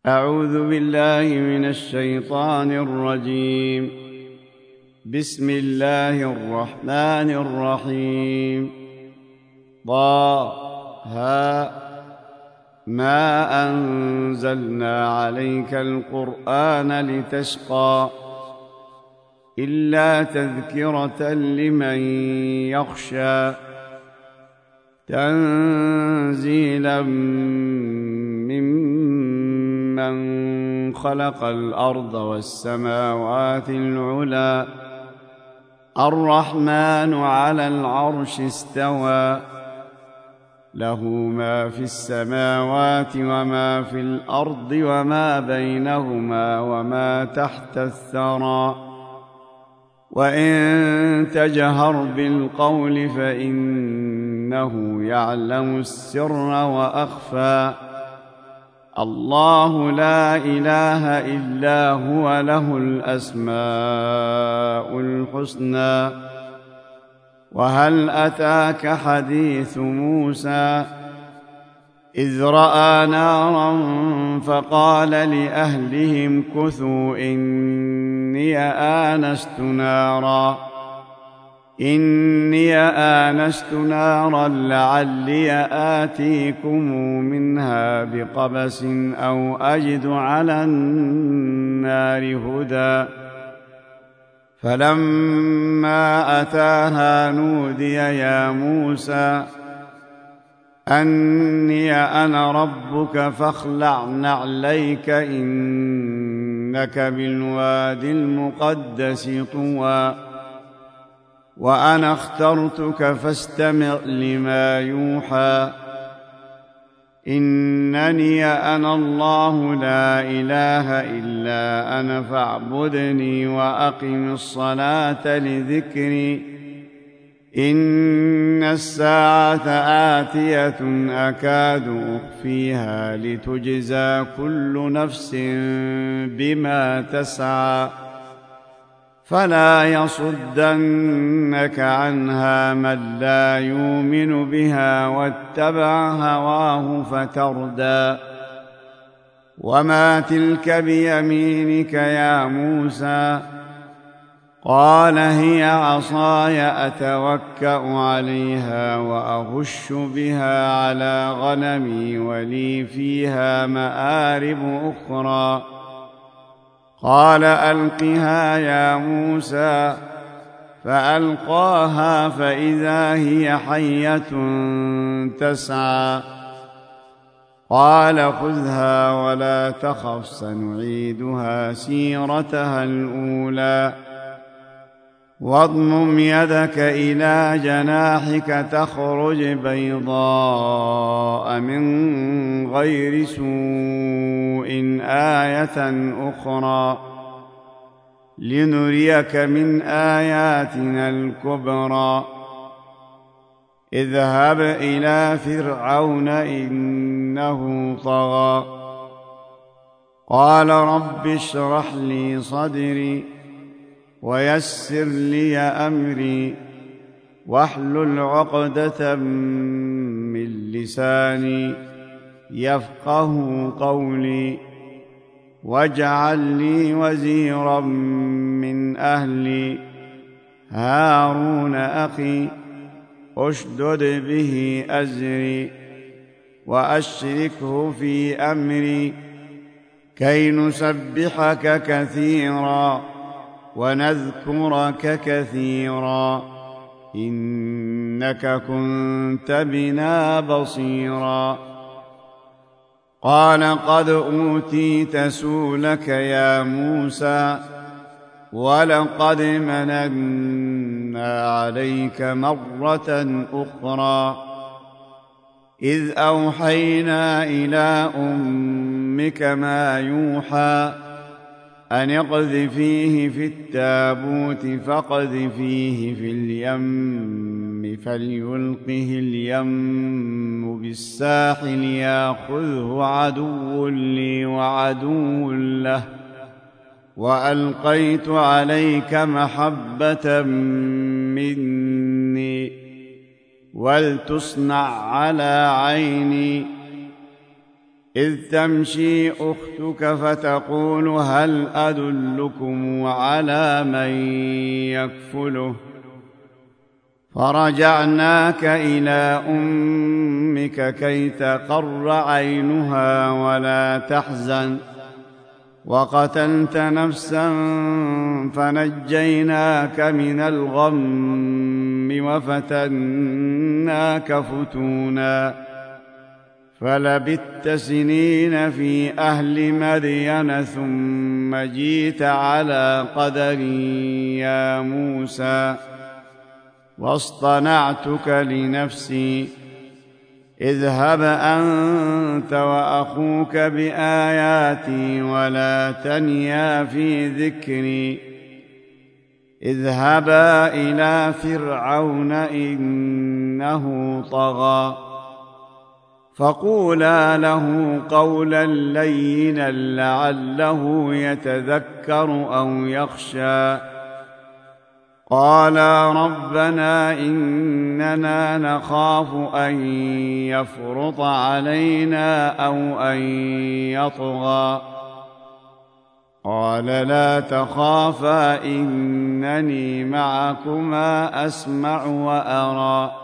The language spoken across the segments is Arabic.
أعوذ بالله من الشيطان الرجيم. بسم الله الرحمن الرحيم. طه ما أنزلنا عليك القرآن لتشقى إلا تذكرة لمن يخشى تنزيلا ممن خلق الأرض والسماوات العلى الرحمن على العرش استوى له ما في السماوات وما في الأرض وما بينهما وما تحت الثرى وإن تجهر بالقول فإنه يعلم السر وأخفى الله لا إله إلا هو له الأسماء الحسنى وهل أتاك حديث موسى إذ رأى نارا فقال لأهلهم كثوا إني آنست نارا لعلي آتيكم منها بقبس أو أجد على النار هدى فلما أتاها نودي يا موسى أني أنا ربك فاخلع نعليك إنك بالوادي المقدس طوى وأنا اخترتك فاستمع لما يوحى إنني أنا الله لا إله إلا أنا فاعبدني وأقم الصلاة لذكري إن الساعة آتية أكاد أخفيها لتجزى كل نفس بما تسعى فلا يصدنك عنها من لا يؤمن بها واتبع هواه فتردى وما تلك بيمينك يا موسى قال هي عصاي أتوكأ عليها وأهش بها على غنمي ولي فيها مآرب أخرى قال ألقها يا موسى فألقاها فإذا هي حية تسعى قال خذها ولا تخف سنعيدها سيرتها الأولى واضمم يدك إلى جناحك تخرج بيضاء من غير سوء آية أخرى لنريك من آياتنا الكبرى اذهب إلى فرعون إنه طغى قال رب اشرح لي صدري ويسر لي أمري واحلل عقدة من لساني يفقه قولي واجعل لي وزيرا من أهلي هارون أخي أشدد به أزري وأشركه في أمري كي نسبحك كثيرا ونذكرك كثيرا إنك كنت بنا بصيرا قال قد أوتيت سؤلك يا موسى ولقد مننا عليك مرة أخرى إذ أوحينا إلى أمك ما يوحى أن اقذفيه في التابوت فاقذفيه في اليم فليلقه اليم بالساحل ياخذه عدو لي وعدو له وألقيت عليك محبة مني ولتصنع على عيني إذ تمشي أختك فتقول هل أدلكم على من يكفله فرجعناك إلى أمك كي تقر عينها ولا تحزن وقتلت نفسا فنجيناك من الغم وفتناك فتونا فلبثت سنين في أهل مدين ثم جيت على قدر يا موسى واصطنعتك لنفسي اذهب أنت وأخوك بآياتي ولا تنيا في ذكري اذهبا إلى فرعون إنه طغى فقولا له قولا لينا لعله يتذكر أو يخشى قالا ربنا إننا نخاف أن يفرط علينا أو أن يطغى قال لا تخافا إنني معكما أسمع وأرى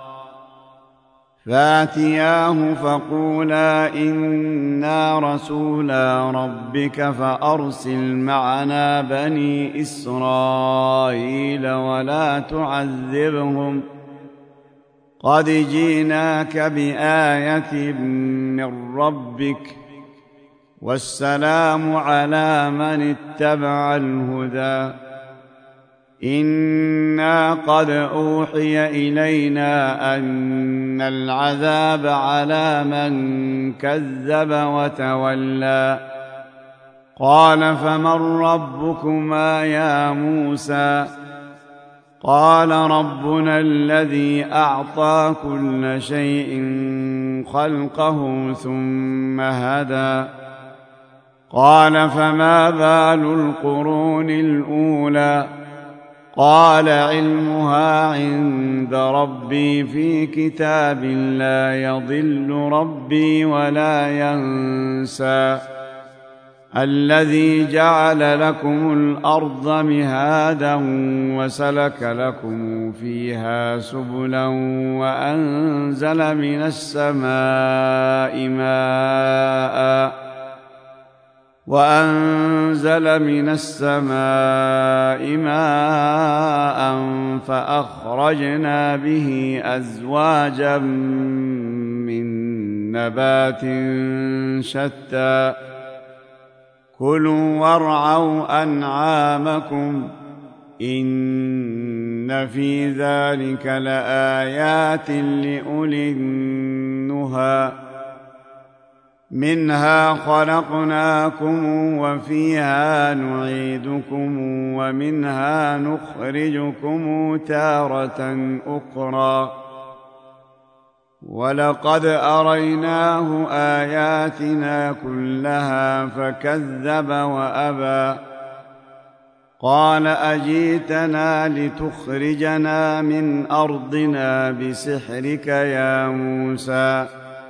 فاتياه فقولا إنا رسولا ربك فأرسل معنا بني إسرائيل ولا تعذبهم قد جئناك بآية من ربك والسلام على من اتبع الهدى إنا قد أوحي إلينا أن العذاب على من كذب وتولى قال فمن ربكما يا موسى قال ربنا الذي أعطى كل شيء خلقه ثم هدى قال فما بال القرون الأولى قال علمها عند ربي في كتاب لا يضل ربي ولا ينسى الذي جعل لكم الأرض مهادا وسلك لكم فيها سبلا وأنزل من السماء ماء فأخرجنا به أزواجا من نبات شتى كلوا وارعوا أنعامكم إن في ذلك لآيات لأولي النهى منها خلقناكم وفيها نعيدكم ومنها نخرجكم تارة أخرى ولقد أريناه آياتنا كلها فكذب وأبى قال أجيتنا لتخرجنا من أرضنا بسحرك يا موسى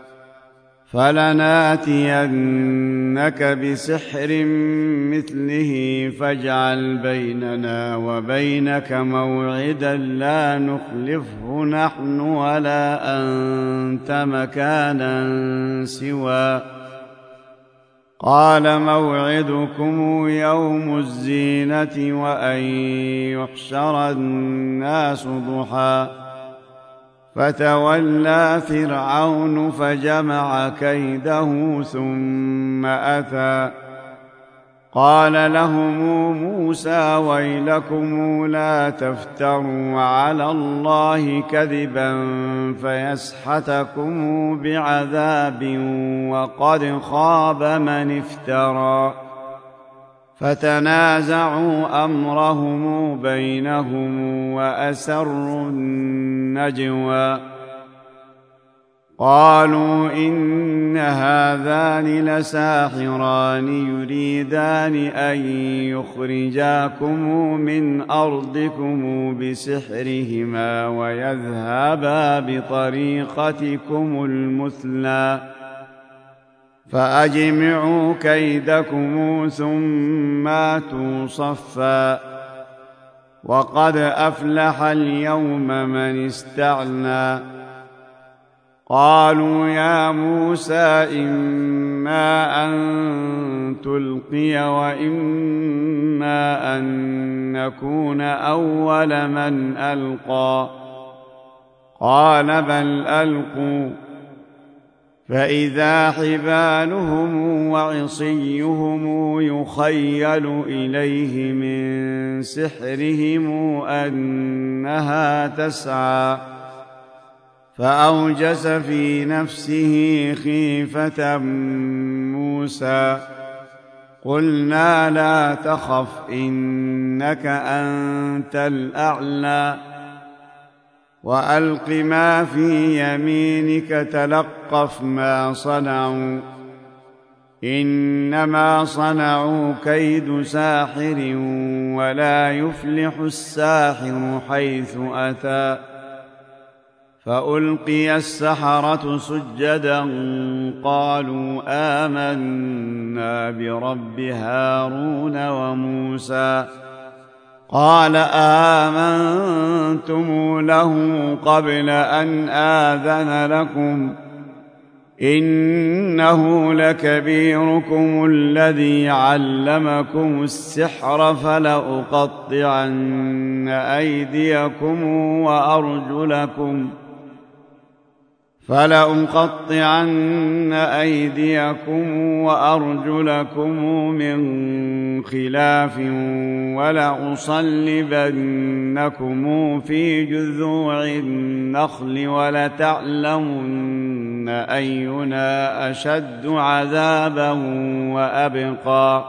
فلناتينك بسحر مثله فاجعل بيننا وبينك موعدا لا نخلفه نحن ولا أنت مكانا سوى قال موعدكم يوم الزينة وأن يحشر الناس ضحى فتولى فرعون فجمع كيده ثم أتى قال لهم موسى ويلكم لا تفتروا على الله كذبا فيسحتكم بعذاب وقد خاب من افترى فتنازعوا أمرهم بينهم وأسروا النجوى قالوا إن هذان لساحران يريدان أن يخرجاكم من أرضكم بسحرهما ويذهبا بطريقتكم المثلى فأجمعوا كيدكم ثم أتوا صفا وقد أفلح اليوم من استعلى قالوا يا موسى إما أن تلقي وإما أن نكون أول من ألقى قال بل ألقوا فإذا حبالهم وعصيهم يخيل إليه من سحرهم أنها تسعى فأوجس في نفسه خيفة موسى قلنا لا تخف إنك أنت الأعلى وألق ما في يمينك تلقف ما صنعوا إنما صنعوا كيد ساحر ولا يفلح الساحر حيث أتى فألقي السحرة سجدا قالوا آمنا برب هارون وموسى قال آمنتم له قبل أن آذن لكم إنه لكبيركم الذي علمكم السحر فلأقطعن أيديكم وأرجلكم من خلاف ولأصلبنكم في جذوع النخل ولتعلمن أينا أشد عذابا وأبقى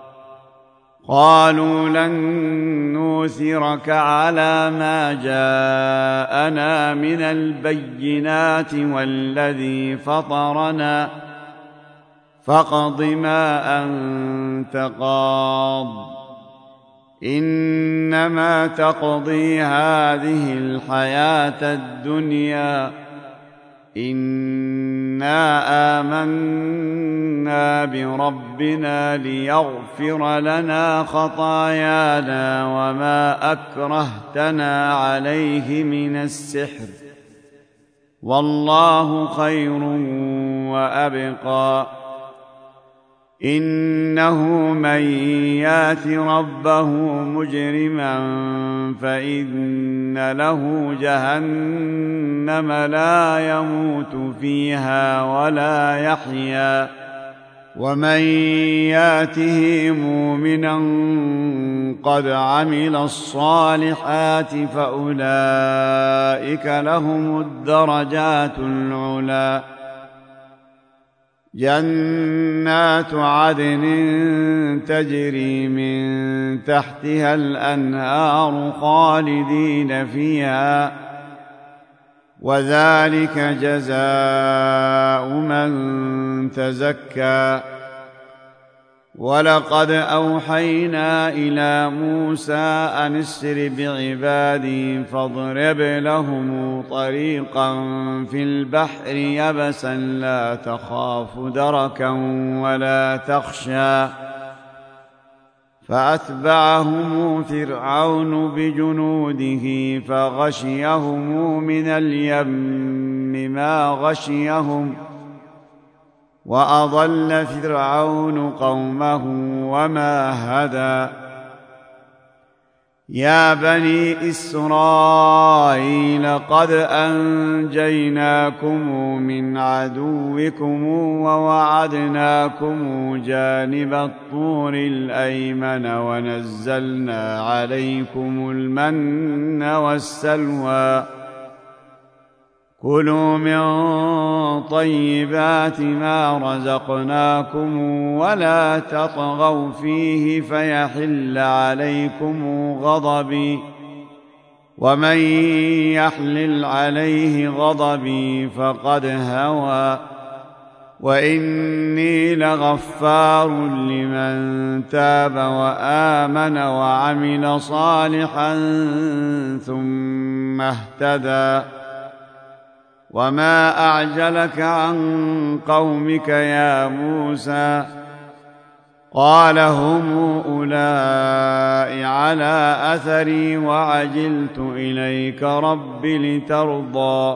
قالوا لن نؤثرك على ما جاءنا من البينات والذي فطرنا فاقض ما أنت قاض إنما تقضي هذه الحياة الدنيا إنا آمنا بربنا ليغفر لنا خطايانا وما أكرهتنا عليه من السحر والله خير وأبقى إنه من يات ربه مجرما فإن له جهنم لا يموت فيها ولا يحيا ومن ياته مؤمنا قد عمل الصالحات فأولئك لهم الدرجات العلى جنات عدن تجري من تحتها الأنهار خالدين فيها وذلك جزاء من تزكى ولقد أوحينا إلى موسى أن اسر بعبادي فاضرب لهم طريقا في البحر يبسا لا تخاف دركا ولا تخشى فأتبعهم فرعون بجنوده فغشيهم من اليم ما غشيهم وأضل فرعون قومه وما هدى يا بني إسرائيل قد أنجيناكم من عدوكم ووعدناكم جانب الطور الأيمن ونزلنا عليكم المن والسلوى كلوا من طيبات ما رزقناكم ولا تطغوا فيه فيحل عليكم غضبي ومن يحلل عليه غضبي فقد هوى وإني لغفار لمن تاب وآمن وعمل صالحا ثم اهتدى وما أعجلك عن قومك يا موسى قال هم أولئك على أثري وعجلت إليك رب لترضى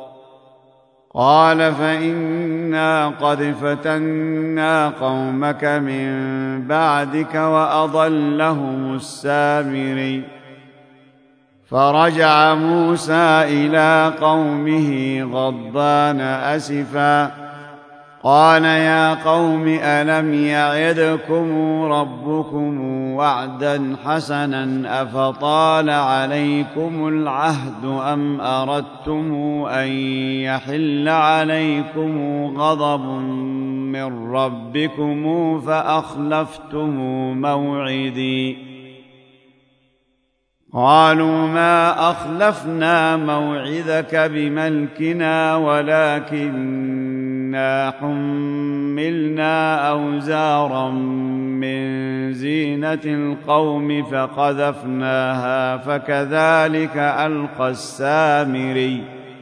قال فإنا قد فتنا قومك من بعدك وأضلهم السامري فرجع موسى إلى قومه غضبان أسفا قال يا قوم ألم يعدكم ربكم وعدا حسنا أفطال عليكم العهد أم أردتم أن يحل عليكم غضب من ربكم فأخلفتم موعدي قالوا ما أخلفنا موعدك بملكنا ولكننا حملنا أوزارا من زينة القوم فقذفناها فكذلك ألقى السامري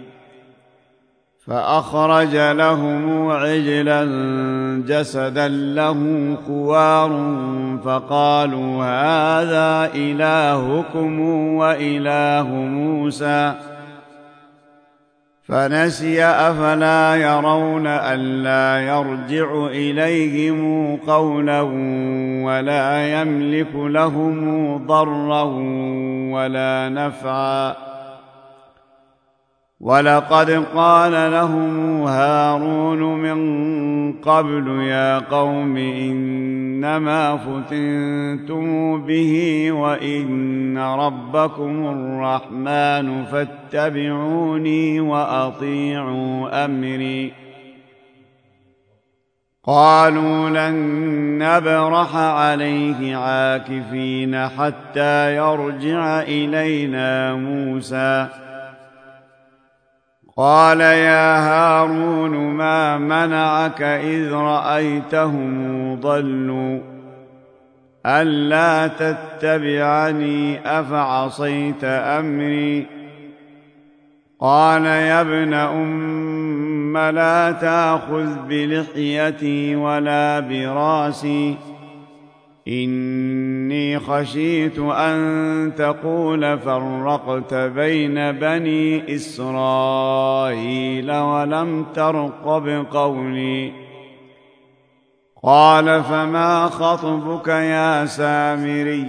فأخرج لهم عجلا جسدا له خوار فقالوا هذا إلهكم وإله موسى فنسي أفلا يرون ألا يرجع إليهم قولا ولا يملك لهم ضرا ولا نفعا ولقد قال لهم هارون من قبل يا قوم إنما فتنتم به وإن ربكم الرحمن فاتبعوني وأطيعوا أمري قالوا لن نبرح عليه عاكفين حتى يرجع إلينا موسى قال يا هارون ما منعك إذ رأيتهم ضلوا ألا تتبعني أفعصيت أمري قال يا ابن أم لا تأخذ بلحيتي ولا براسي إني خشيت أن تقول فرقت بين بني إسرائيل ولم ترقب قولي قال فما خطبك يا سامري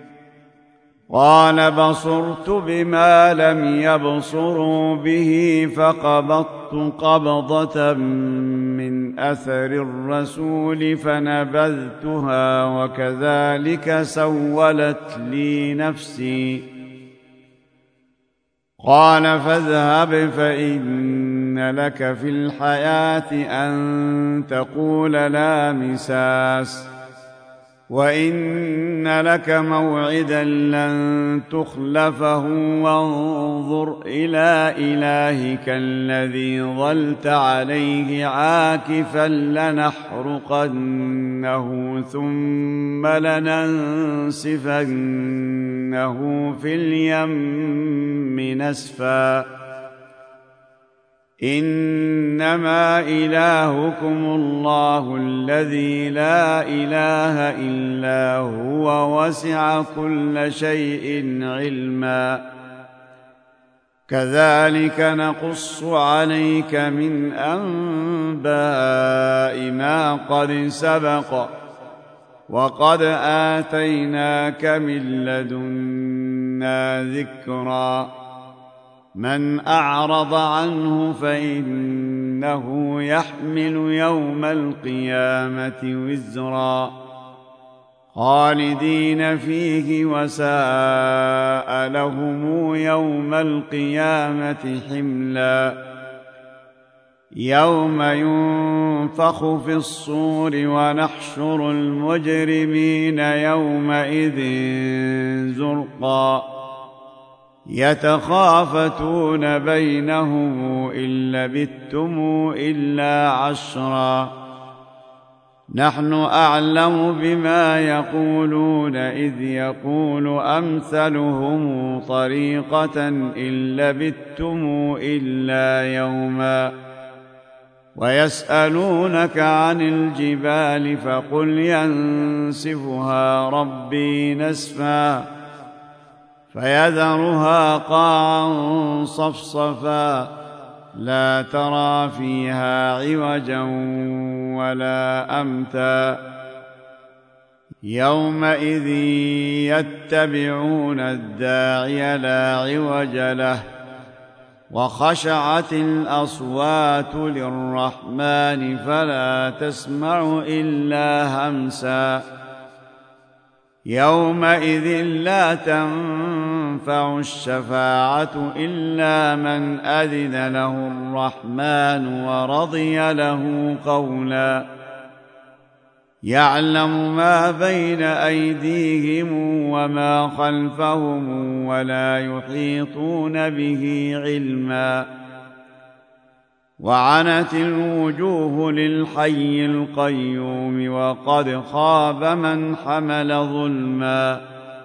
قال بصرت بما لم يبصروا به فقبضت قبضة من أثر الرسول فنبذتها وكذلك سولت لي نفسي قال فاذهب فإن لك في الحياة أن تقول لا مساس وإن لك موعدا لن تخلفه وانظر إلى إلهك الذي ظلت عليه عاكفا لنحرقنه ثم لننسفنه في اليم نسفا إنما إلهكم الله الذي لا إله إلا هو وسع كل شيء علما كذلك نقص عليك من أنباء ما قد سبق وقد آتيناك من لدنا ذكرا من أعرض عنه فإنه يحمل يوم القيامة وزرا خالدين فيه وساء لهم يوم القيامة حملا يوم ينفخ في الصور ونحشر المجرمين يومئذ زرقا يتخافتون بينهم إن لبثتم إلا عشرا نحن أعلم بما يقولون إذ يقول أمثلهم طريقة إن لبثتم إلا يوما ويسألونك عن الجبال فقل ينسفها ربي نسفا فيذرها قاعا صفصفا لا ترى فيها عوجا ولا أمتا يومئذ يتبعون الداعي لا عوج له وخشعت الأصوات للرحمن فلا تسمع إلا همسا يومئذ لا تنفع الشفاعة إلا من أذن له الرحمن ورضي له قولا يعلم ما بين أيديهم وما خلفهم ولا يحيطون به علما وعنت الوجوه للحي القيوم وقد خاب من حمل ظلما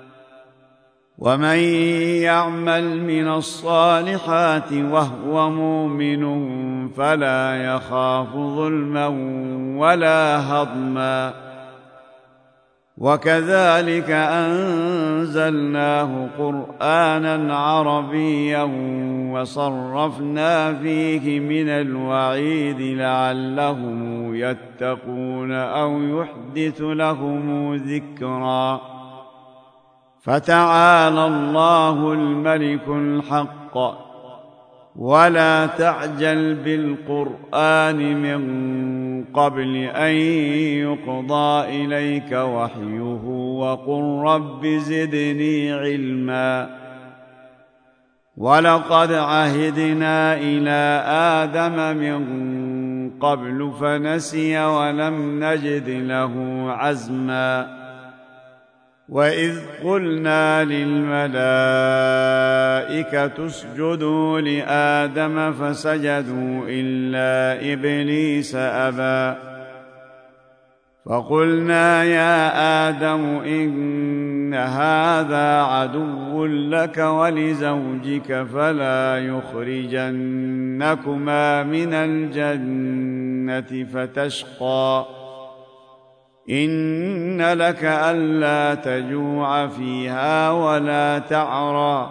ومن يعمل من الصالحات وهو مؤمن فلا يخاف ظلما ولا هضما وكذلك أنزلناه قرآنا عربيا وصرفنا فيه من الوعيد لعلهم يتقون أو يحدث لهم ذكرا فتعالى الله الملك الحق ولا تعجل بالقرآن من قبل أن يقضى إليك وحيه وقل رب زدني علما ولقد عهدنا إلى آدم من قبل فنسي ولم نجد له عزما وإذ قلنا للملائكة اسجدوا لآدم فسجدوا إلا إبليس أبى فقلنا يا آدم إن هذا عدو لك ولزوجك فلا يخرجنكما من الجنة فتشقى إن لك ألا تجوع فيها ولا تعرى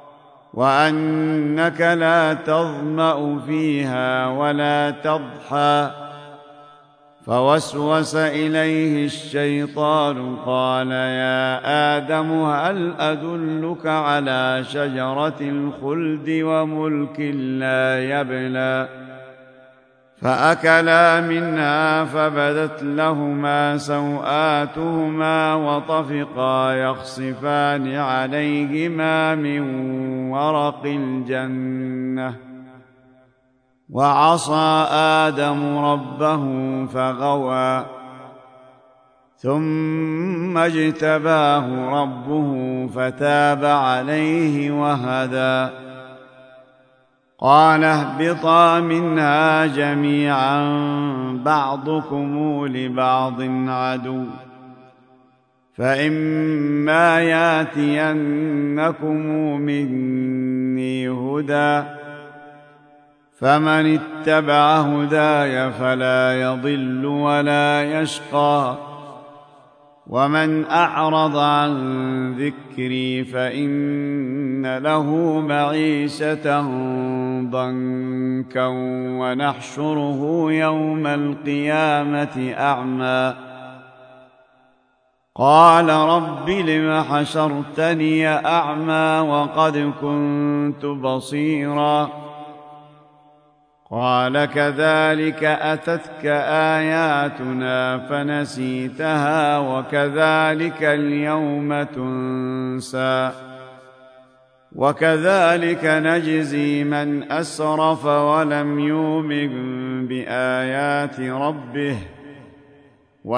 وأنك لا تظمأ فيها ولا تضحى فوسوس إليه الشيطان قال يا آدم هل أدلك على شجرة الخلد وملك لا يبلى فأكلا منها فبدت لهما سوآتهما وطفقا يخصفان عليهما من ورق الجنة وعصى آدم ربه فغوى ثم اجتباه ربه فتاب عليه وهدى قال اهبطا منها جميعا بعضكم لبعض عدو فإما ياتينكم مني هدى فمن اتبع هداي فلا يضل ولا يشقى ومن أعرض عن ذكري فإن له معيشة ضنكا ونحشره يوم القيامة أعمى قال رب لم حشرتني أعمى وقد كنت بصيرا قال كذلك أتتك آياتنا فنسيتها وكذلك اليوم تنسى وكذلك نجزي من أسرف ولم يؤمن بآيات ربه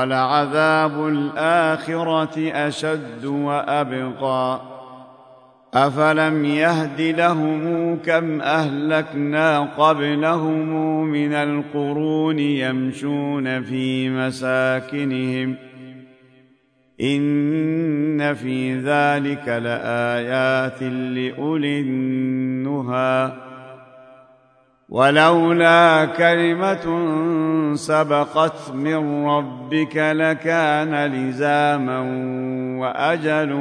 ولعذاب الآخرة أشد وأبقى أفلم يهد لهم كم أهلكنا قبلهم من القرون يمشون في مساكنهم إن في ذلك لآيات لأولي النهى ولولا كلمة سبقت من ربك لكان لزاما وأجل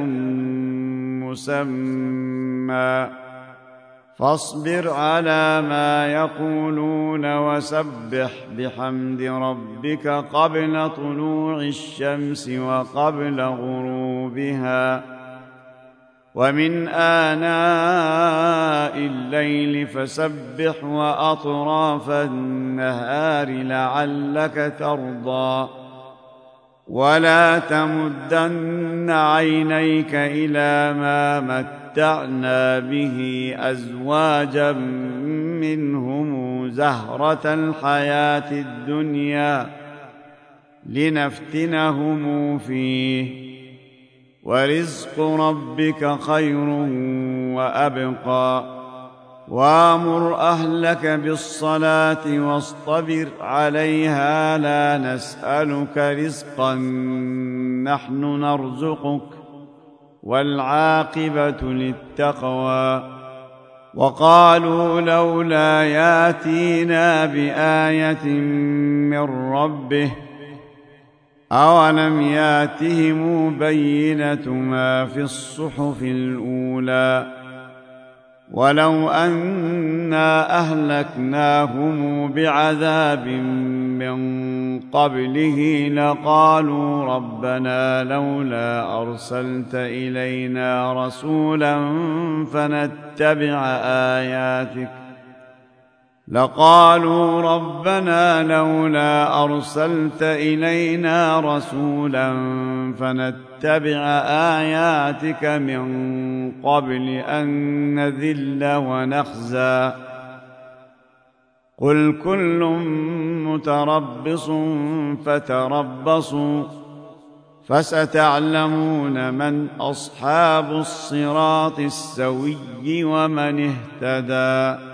مسمى فاصبر على ما يقولون وسبح بحمد ربك قبل طلوع الشمس وقبل غروبها ومن آناء الليل فسبح وأطراف النهار لعلك ترضى ولا تمدن عينيك إلى ما متعنا به أزواجا منهم زهرة الحياة الدنيا لنفتنهم فيه ورزق ربك خير وأبقى وامر أهلك بالصلاة واصطبر عليها لا نسألك رزقا نحن نرزقك والعاقبة للتقوى وقالوا لولا ياتينا بآية من ربه أولم ياتهم بينة ما في الصحف الأولى ولو أنا أهلكناهم بعذاب من قبله لقالوا ربنا لولا أرسلت إلينا رسولا فنتبع آياتك من قبل أن نذل ونخزى قل كل متربص فتربصوا فستعلمون من أصحاب الصراط السوي ومن اهتدى